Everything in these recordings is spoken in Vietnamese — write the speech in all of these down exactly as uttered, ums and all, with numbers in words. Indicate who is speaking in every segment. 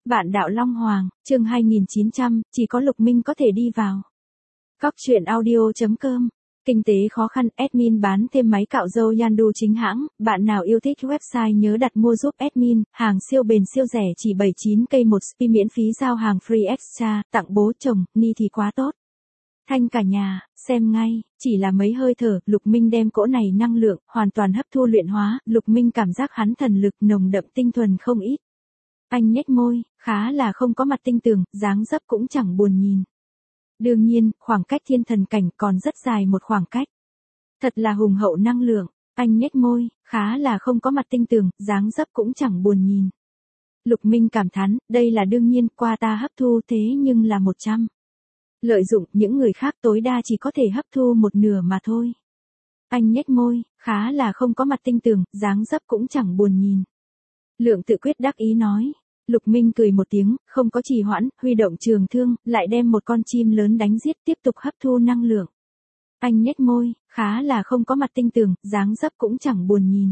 Speaker 1: Vạn đạo Long Hoàng, chương hai nghìn chín trăm, chỉ có Lục Minh có thể đi vào. Góc truyện audio chấm com. Kinh tế khó khăn, admin bán thêm máy cạo râu Yandu chính hãng, bạn nào yêu thích website nhớ đặt mua giúp admin, hàng siêu bền siêu rẻ chỉ bảy mươi chín cây một spi miễn phí giao hàng free extra, tặng bố chồng, ni thì quá tốt. Thanh cả nhà, xem ngay, chỉ là mấy hơi thở, Lục Minh đem cỗ này năng lượng, hoàn toàn hấp thu luyện hóa, Lục Minh cảm giác hắn thần lực nồng đậm tinh thuần không ít. Anh nhếch môi, khá là không có mặt tinh tường, dáng dấp cũng chẳng buồn nhìn. Đương nhiên, khoảng cách thiên thần cảnh còn rất dài một khoảng cách. Thật là hùng hậu năng lượng, anh nhếch môi, khá là không có mặt tinh tường, dáng dấp cũng chẳng buồn nhìn. Lục Minh cảm thán, đây là đương nhiên, qua ta hấp thu thế nhưng là một trăm. Lợi dụng những người khác tối đa chỉ có thể hấp thu một nửa mà thôi. Anh nhếch môi, khá là không có mặt tinh tường, dáng dấp cũng chẳng buồn nhìn. Lượng tự quyết đắc ý nói. Lục Minh cười một tiếng, không có trì hoãn, huy động trường thương, lại đem một con chim lớn đánh giết tiếp tục hấp thu năng lượng. Anh nhếch môi, khá là không có mặt tinh tường, dáng dấp cũng chẳng buồn nhìn.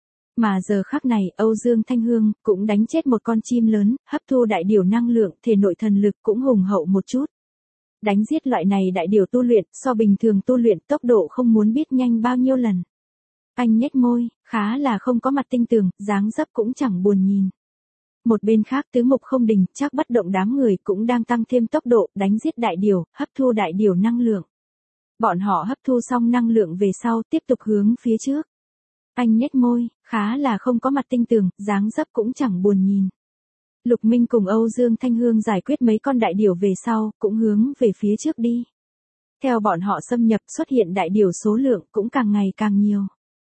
Speaker 1: Mà giờ khắc này, Âu Dương Thanh Hương cũng đánh chết một con chim lớn, hấp thu đại điểu năng lượng, thể nội thần lực cũng hùng hậu một chút. Đánh giết loại này đại điểu tu luyện, so bình thường tu luyện tốc độ không muốn biết nhanh bao nhiêu lần. Anh nhếch môi, khá là không có mặt tinh tường, dáng dấp cũng chẳng buồn nhìn. Một bên khác tứ mục không đình, chắc bất động đám người cũng đang tăng thêm tốc độ, đánh giết đại điểu, hấp thu đại điểu năng lượng. Bọn họ hấp thu xong năng lượng về sau, tiếp tục hướng phía trước. Anh nhếch môi, khá là không có mặt tinh tường, dáng dấp cũng chẳng buồn nhìn. Lục Minh cùng Âu Dương Thanh Hương giải quyết mấy con đại điểu về sau, cũng hướng về phía trước đi. Theo bọn họ xâm nhập, xuất hiện đại điểu số lượng cũng càng ngày càng nhiều.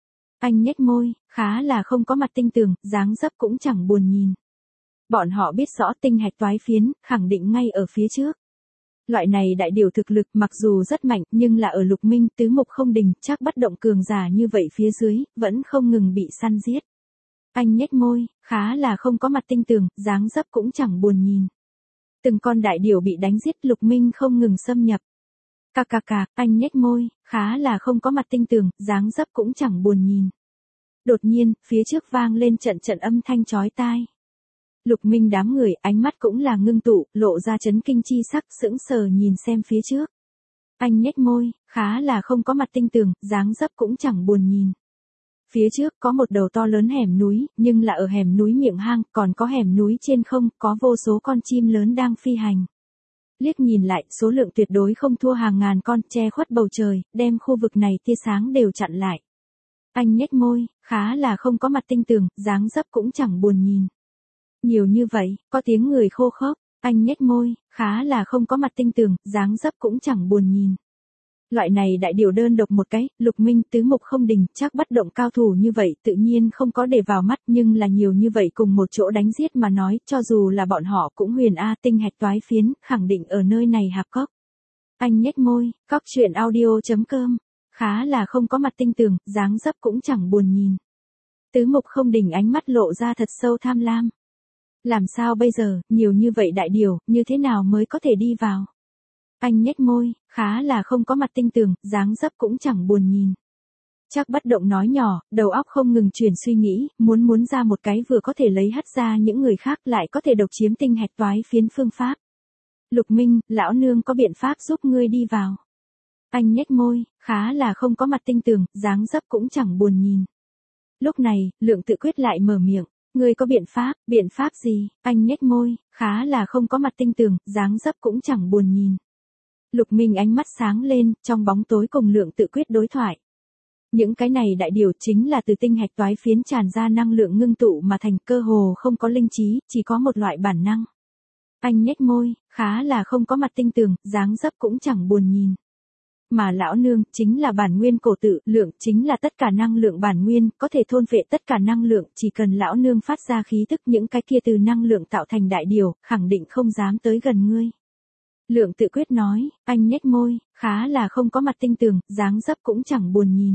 Speaker 1: Anh nhếch môi, khá là không có mặt tinh tường, dáng dấp cũng chẳng buồn nhìn. Bọn họ biết rõ tinh hạch toái phiến, khẳng định ngay ở phía trước. Loại này đại điểu thực lực mặc dù rất mạnh, nhưng là ở Lục Minh, tứ mục không đình, chắc bất động cường giả như vậy phía dưới, vẫn không ngừng bị săn giết. Anh nhếch môi, khá là không có mặt tinh tường, dáng dấp cũng chẳng buồn nhìn. Từng con đại điểu bị đánh giết, Lục Minh không ngừng xâm nhập. Cà cà cà, anh nhếch môi, khá là không có mặt tinh tường, dáng dấp cũng chẳng buồn nhìn. Đột nhiên, phía trước vang lên trận trận âm thanh chói tai. Lục Minh đám người, ánh mắt cũng là ngưng tụ, lộ ra chấn kinh chi sắc, sững sờ nhìn xem phía trước. Anh nhếch môi, khá là không có mặt tinh tường, dáng dấp cũng chẳng buồn nhìn. Phía trước có một đầu to lớn hẻm núi, nhưng là ở hẻm núi miệng hang, còn có hẻm núi trên không, có vô số con chim lớn đang phi hành. Liếc nhìn lại, số lượng tuyệt đối không thua hàng ngàn con, che khuất bầu trời, đem khu vực này tia sáng đều chặn lại. Anh nhếch môi, khá là không có mặt tinh tường, dáng dấp cũng chẳng buồn nhìn. Nhiều như vậy, có tiếng người khô khốc, anh nhếch môi, khá là không có mặt tinh tường, dáng dấp cũng chẳng buồn nhìn. Loại này đại điểu đơn độc một cái, Lục Minh tứ mục không đình, chắc bất động cao thủ như vậy tự nhiên không có để vào mắt, nhưng là nhiều như vậy cùng một chỗ đánh giết mà nói, cho dù là bọn họ cũng huyền A tinh hạch toái phiến, khẳng định ở nơi này hạp cốc. Anh nhếch môi, góc truyện audio chấm com, khá là không có mặt tinh tường, dáng dấp cũng chẳng buồn nhìn. Tứ mục không đình ánh mắt lộ ra thật sâu tham lam. Làm sao bây giờ, nhiều như vậy đại điểu, như thế nào mới có thể đi vào? Anh nhếch môi, khá là không có mặt tinh tường, dáng dấp cũng chẳng buồn nhìn. Chắc bất động nói nhỏ, đầu óc không ngừng chuyển suy nghĩ, muốn muốn ra một cái vừa có thể lấy hất ra những người khác lại có thể độc chiếm tinh hạch toái phiến phương pháp. Lục Minh, lão nương có biện pháp giúp ngươi đi vào. Anh nhếch môi, khá là không có mặt tinh tường, dáng dấp cũng chẳng buồn nhìn. Lúc này, Lượng tự quyết lại mở miệng. Ngươi có biện pháp, biện pháp gì? Anh nhếch môi, khá là không có mặt tinh tường, dáng dấp cũng chẳng buồn nhìn. Lục Minh ánh mắt sáng lên, trong bóng tối cùng Lượng tự quyết đối thoại. Những cái này đại điểu chính là từ tinh hạch toái phiến tràn ra năng lượng ngưng tụ mà thành, cơ hồ không có linh trí, chỉ có một loại bản năng. Anh nhếch môi, khá là không có mặt tinh tường, dáng dấp cũng chẳng buồn nhìn. Mà lão nương, chính là bản nguyên cổ tự, lượng chính là tất cả năng lượng bản nguyên, có thể thôn phệ tất cả năng lượng, chỉ cần lão nương phát ra khí tức những cái kia từ năng lượng tạo thành đại điều, khẳng định không dám tới gần ngươi. Lượng tự quyết nói, anh nhếch môi, khá là không có mặt tinh tường, dáng dấp cũng chẳng buồn nhìn.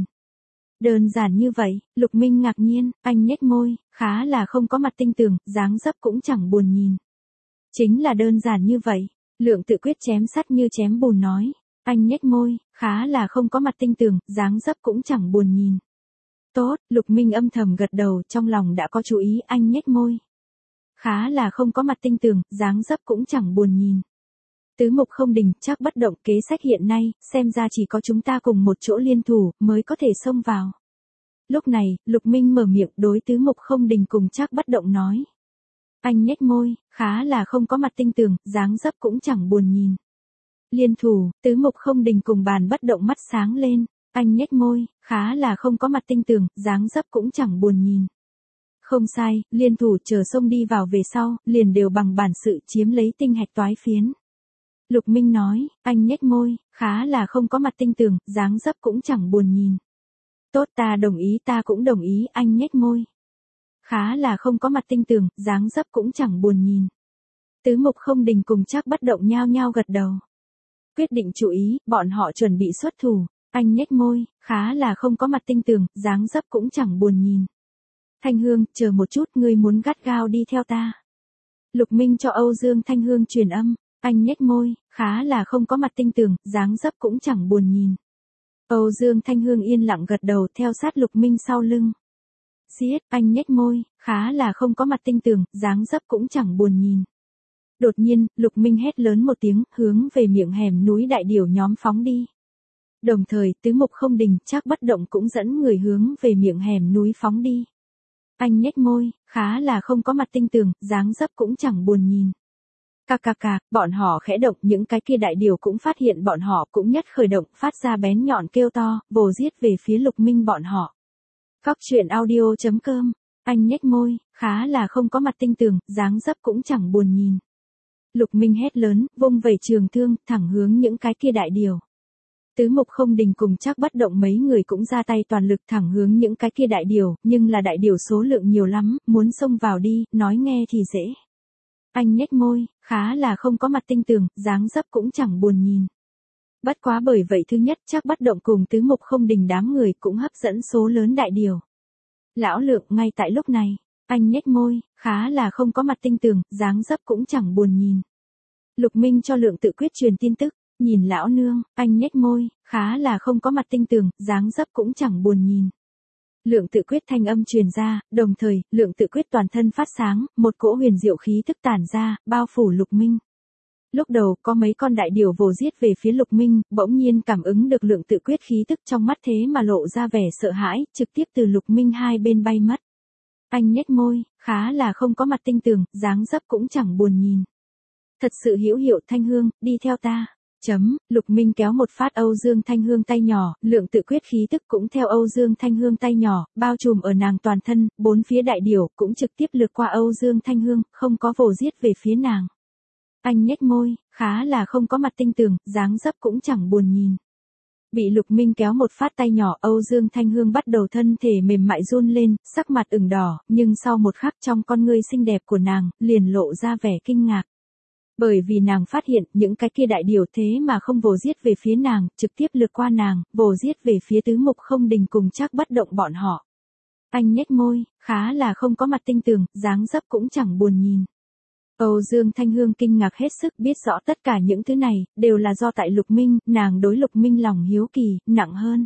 Speaker 1: Đơn giản như vậy, Lục Minh ngạc nhiên, anh nhếch môi, khá là không có mặt tinh tường, dáng dấp cũng chẳng buồn nhìn. Chính là đơn giản như vậy, Lượng tự quyết chém sắt như chém bùn nói. Anh nhếch môi, khá là không có mặt tinh tường, dáng dấp cũng chẳng buồn nhìn. Tốt, Lục Minh âm thầm gật đầu, trong lòng đã có chú ý, anh nhếch môi. khá là không có mặt tinh tường, dáng dấp cũng chẳng buồn nhìn. Tứ mục không đình, chắc bất động, kế sách hiện nay, xem ra chỉ có chúng ta cùng một chỗ liên thủ, mới có thể xông vào. Lúc này, Lục Minh mở miệng đối tứ mục không đình cùng chắc bất động nói. Anh nhếch môi, khá là không có mặt tinh tường, dáng dấp cũng chẳng buồn nhìn. Liên thủ, tứ mục không đình cùng bàn bất động mắt sáng lên. Anh nhếch môi, khá là không có mặt tinh tường, dáng dấp cũng chẳng buồn nhìn. Không sai, liên thủ chờ xông đi vào về sau, liền đều bằng bản sự chiếm lấy tinh hạch toái phiến. Lục Minh nói, anh nhếch môi, khá là không có mặt tinh tường, dáng dấp cũng chẳng buồn nhìn. Tốt, ta đồng ý, ta cũng đồng ý, anh nhếch môi. Khá là không có mặt tinh tường, dáng dấp cũng chẳng buồn nhìn. Tứ mục không đình cùng chắc bất động nhao nhao gật đầu. Quyết định chú ý, bọn họ chuẩn bị xuất thủ. Anh nhếch môi, khá là không có mặt tinh tường, dáng dấp cũng chẳng buồn nhìn. Thanh Hương, chờ một chút, ngươi muốn gắt gao đi theo ta. Lục Minh cho Âu Dương Thanh Hương truyền âm. Anh nhếch môi, khá là không có mặt tinh tường, dáng dấp cũng chẳng buồn nhìn. Âu Dương Thanh Hương yên lặng gật đầu theo sát Lục Minh sau lưng. Giết, anh nhếch môi, khá là không có mặt tinh tường, dáng dấp cũng chẳng buồn nhìn. Đột nhiên, Lục Minh hét lớn một tiếng, hướng về miệng hẻm núi đại điểu nhóm phóng đi. Đồng thời, tứ mục không đình, chắc bất động cũng dẫn người hướng về miệng hẻm núi phóng đi. Anh nhếch môi, khá là không có mặt tinh tường, dáng dấp cũng chẳng buồn nhìn. Cà cà cà, bọn họ khẽ động, những cái kia đại điều cũng phát hiện bọn họ cũng nhất khởi động, phát ra bén nhọn kêu to, vồ giết về phía Lục Minh bọn họ. Cóc truyện audio chấm com, anh nhếch môi, khá là không có mặt tinh tường, dáng dấp cũng chẳng buồn nhìn. Lục Minh hét lớn, vung vẩy trường thương, thẳng hướng những cái kia đại điều. Tứ mục không đình cùng chắc bất động mấy người cũng ra tay toàn lực thẳng hướng những cái kia đại điều, nhưng là đại điều số lượng nhiều lắm, muốn xông vào đi, nói nghe thì dễ. Anh nhếch môi, khá là không có mặt tinh tường, dáng dấp cũng chẳng buồn nhìn. Bất quá bởi vậy thứ nhất chắc bất động cùng tứ mục không đình đám người cũng hấp dẫn số lớn đại điều. Lão Lượng, ngay tại lúc này, anh nhếch môi, khá là không có mặt tinh tường, dáng dấp cũng chẳng buồn nhìn. Lục Minh cho Lượng Tự Quyết truyền tin tức, nhìn lão nương, anh nhếch môi, khá là không có mặt tinh tường, dáng dấp cũng chẳng buồn nhìn. Lượng Tự Quyết thanh âm truyền ra, đồng thời, Lượng Tự Quyết toàn thân phát sáng, một cỗ huyền diệu khí tức tản ra, bao phủ Lục Minh. Lúc đầu, có mấy con đại điểu vồ giết về phía Lục Minh, bỗng nhiên cảm ứng được Lượng Tự Quyết khí tức trong mắt thế mà lộ ra vẻ sợ hãi, trực tiếp từ Lục Minh hai bên bay mất. Anh nhếch môi, khá là không có mặt tinh tường, dáng dấp cũng chẳng buồn nhìn. Thật sự hữu hiệu. Thanh Hương, đi theo ta. Chấm, Lục Minh kéo một phát Âu Dương Thanh Hương tay nhỏ, Lượng Tự Quyết khí tức cũng theo Âu Dương Thanh Hương tay nhỏ, bao trùm ở nàng toàn thân, bốn phía đại điểu cũng trực tiếp lướt qua Âu Dương Thanh Hương, không có vồ giết về phía nàng. Anh nhếch môi, khá là không có mặt tinh tường, dáng dấp cũng chẳng buồn nhìn. Bị Lục Minh kéo một phát tay nhỏ, Âu Dương Thanh Hương bắt đầu thân thể mềm mại run lên, sắc mặt ửng đỏ, nhưng sau một khắc trong con ngươi xinh đẹp của nàng, liền lộ ra vẻ kinh ngạc. Bởi vì nàng phát hiện, những cái kia đại điều thế mà không vồ giết về phía nàng, trực tiếp lướt qua nàng, vồ giết về phía tứ mục không đình cùng chắc bất động bọn họ. Anh nhếch môi, khá là không có mặt tinh tường, dáng dấp cũng chẳng buồn nhìn. Âu Dương Thanh Hương kinh ngạc hết sức, biết rõ tất cả những thứ này, đều là do tại Lục Minh, nàng đối Lục Minh lòng hiếu kỳ, nặng hơn.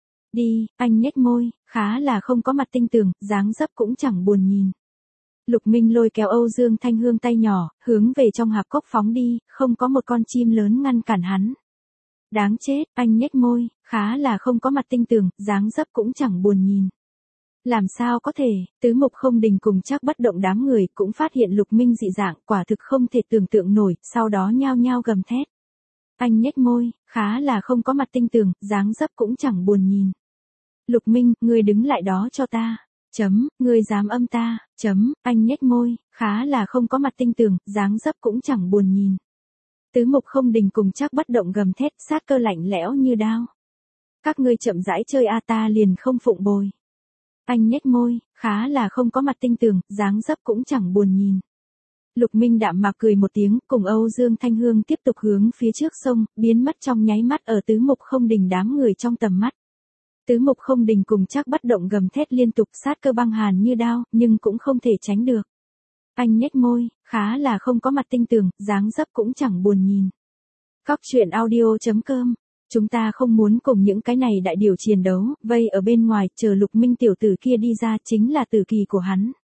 Speaker 1: Đi, anh nhếch môi, khá là không có mặt tinh tường, dáng dấp cũng chẳng buồn nhìn. Lục Minh lôi kéo Âu Dương Thanh Hương tay nhỏ, hướng về trong hạp cốc phóng đi, không có một con chim lớn ngăn cản hắn. Đáng chết, anh nhếch môi, khá là không có mặt tinh tường, dáng dấp cũng chẳng buồn nhìn. Làm sao có thể, tứ mục không đình cùng chắc bất động đám người cũng phát hiện Lục Minh dị dạng, quả thực không thể tưởng tượng nổi, sau đó nhao nhao gầm thét. Anh nhếch môi, khá là không có mặt tinh tường, dáng dấp cũng chẳng buồn nhìn. Lục Minh, ngươi đứng lại đó cho ta. Chấm, ngươi dám âm ta. Chấm, anh nhếch môi, khá là không có mặt tinh tường, dáng dấp cũng chẳng buồn nhìn. Tứ mục không đình cùng chắc bất động gầm thét, sát cơ lạnh lẽo như đao. Các ngươi chậm rãi chơi a, ta liền không phụng bồi. Anh nhếch môi, khá là không có mặt tinh tường, dáng dấp cũng chẳng buồn nhìn. Lục Minh đạm mạc cười một tiếng, cùng Âu Dương Thanh Hương tiếp tục hướng phía trước sông, biến mất trong nháy mắt ở tứ mục không đình đám người trong tầm mắt. Tứ mục không đình cùng chắc bất động gầm thét liên tục, sát cơ băng hàn như đao, nhưng cũng không thể tránh được. Anh nhếch môi, khá là không có mặt tinh tường, dáng dấp cũng chẳng buồn nhìn. Cóc truyện audio chấm com, chúng ta không muốn cùng những cái này đại điều chiến đấu, vây ở bên ngoài chờ Lục Minh tiểu tử kia đi ra, chính là tử kỳ của hắn.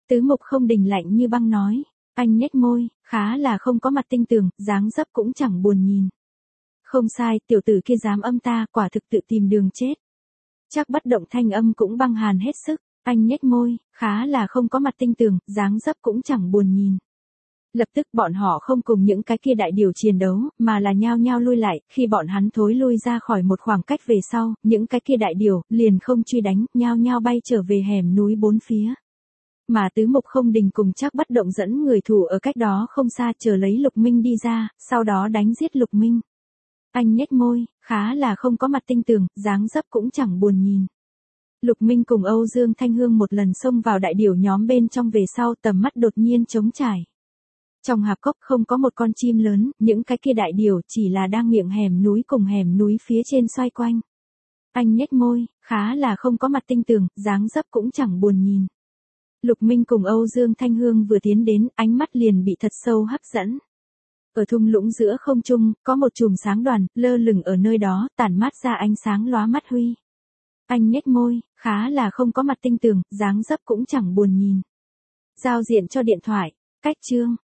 Speaker 1: Tứ Mục Không Đình lạnh như băng nói. Anh nhếch môi, khá là không có mặt tinh tường, dáng dấp cũng chẳng buồn nhìn. Không sai, tiểu tử kia dám âm ta, quả thực tự tìm đường chết. Chắc Bất Động thanh âm cũng băng hàn hết sức. Anh nhếch môi, khá là không có mặt tinh tường, dáng dấp cũng chẳng buồn nhìn. Lập tức bọn họ không cùng những cái kia đại điều chiến đấu, mà là nhao nhao lui lại, khi bọn hắn thối lui ra khỏi một khoảng cách về sau, những cái kia đại điều, liền không truy đánh, nhao nhao bay trở về hẻm núi bốn phía. Mà Tứ Mục Không Đình cùng Chắc Bất Động dẫn người thủ ở cách đó không xa chờ lấy Lục Minh đi ra, sau đó đánh giết Lục Minh. Anh nhếch môi, khá là không có mặt tinh tường, dáng dấp cũng chẳng buồn nhìn. Lục Minh cùng Âu Dương Thanh Hương một lần xông vào đại điểu nhóm bên trong về sau, tầm mắt đột nhiên trống trải. Trong hạp cốc không có một con chim lớn, những cái kia đại điểu chỉ là đang miệng hẻm núi cùng hẻm núi phía trên xoay quanh. Anh nhếch môi, khá là không có mặt tinh tường, dáng dấp cũng chẳng buồn nhìn. Lục Minh cùng Âu Dương Thanh Hương vừa tiến đến, ánh mắt liền bị thật sâu hấp dẫn. Ở thung lũng giữa không trung, có một chùm sáng đoàn, lơ lửng ở nơi đó, tản mát ra ánh sáng lóa mắt huy. Anh nhếch môi, khá là không có mặt tinh tường, dáng dấp cũng chẳng buồn nhìn. Giao diện cho điện thoại, cách chương.